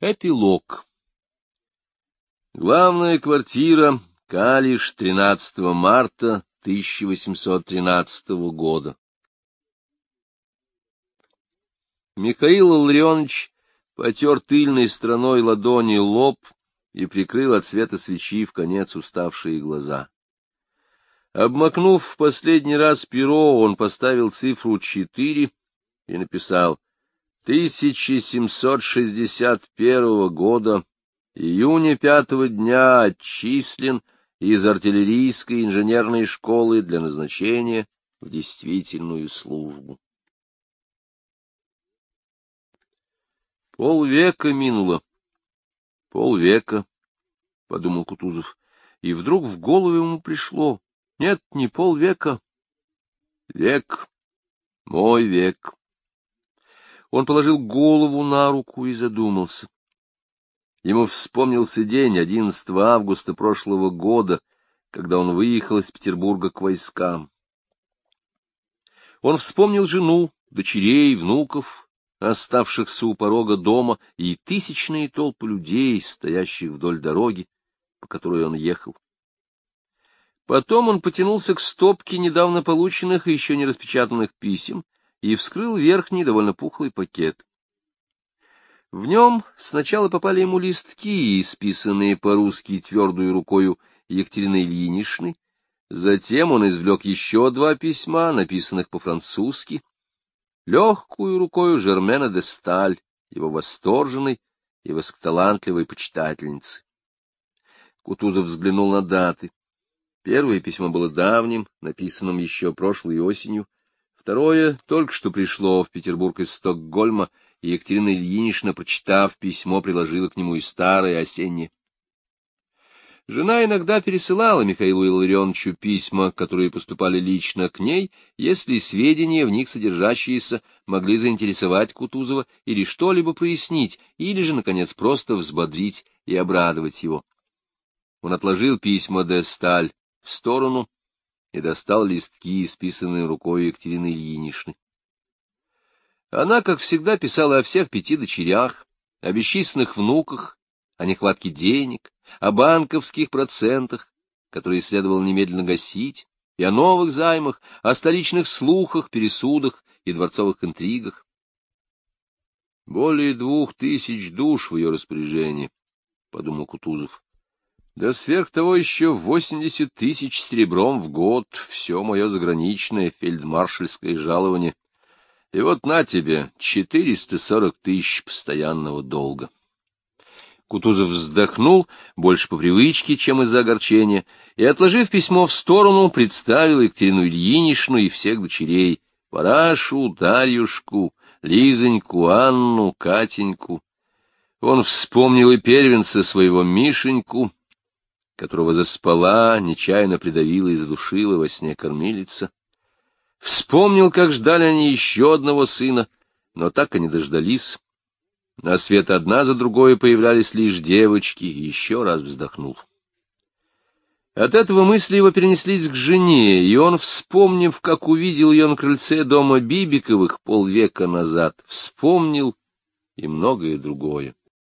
Эпилог. Главная квартира, Калиш, 13 марта 1813 года. Михаил Илларионович потер тыльной стороной ладони лоб и прикрыл от света свечи в конец уставшие глаза. Обмакнув в последний раз перо, он поставил цифру 4 и написал: 1761 года, июня 5-го дня, отчислен из артиллерийской инженерной школы для назначения в действительную службу. Полвека минуло. Полвека, — подумал Кутузов, и вдруг в голову ему пришло: нет, не полвека. Век, мой век. Он положил голову на руку и задумался. Ему вспомнился день 11 августа прошлого года, когда он выехал из Петербурга к войскам. Он вспомнил жену, дочерей, внуков, оставшихся у порога дома, и тысячные толпы людей, стоящих вдоль дороги, по которой он ехал. Потом он потянулся к стопке недавно полученных и еще не распечатанных писем и вскрыл верхний, довольно пухлый пакет. В нем сначала попали ему листки, исписанные по-русски твердую рукою Екатерины Ильиничны, затем он извлек еще 2 письма, написанных по-французски, легкую рукою Жермена де Сталь, его восторженной и высокоталантливой почитательницы. Кутузов взглянул на даты. Первое письмо было давним, написанным еще прошлой осенью. Второе только что пришло в Петербург из Стокгольма, и Екатерина Ильинична, прочитав письмо, приложила к нему и старое осеннее. Жена иногда пересылала Михаилу Илларионовичу письма, которые поступали лично к ней, если сведения, в них содержащиеся, могли заинтересовать Кутузова или что-либо прояснить, или же, наконец, просто взбодрить и обрадовать его. Он отложил письма де Сталь в сторону и достал листки, исписанные рукой Екатерины Ильиничны. Она, как всегда, писала о всех 5 дочерях, о бесчисленных внуках, о нехватке денег, о банковских процентах, которые следовало немедленно гасить, и о новых займах, о столичных слухах, пересудах и дворцовых интригах. Более 2000 душ в ее распоряжении, — подумал Кутузов. Да сверх того еще 80 000 серебром в год, все мое заграничное фельдмаршальское жалование. И вот на тебе 440 000 постоянного долга. Кутузов вздохнул, больше по привычке, чем из-за огорчения, и, отложив письмо в сторону, представил Екатерину Ильиничну и всех дочерей: Парашу, Дарьюшку, Лизоньку, Анну, Катеньку. Он вспомнил и первенца своего Мишеньку, которого заспала, нечаянно придавила и задушила во сне кормилица. Вспомнил, как ждали они еще одного сына, но так и не дождались. На свет одна за другой появлялись лишь девочки, и еще раз вздохнул. От этого мысли его перенеслись к жене, и он, вспомнив, как увидел ее на крыльце дома Бибиковых полвека назад, вспомнил и многое другое.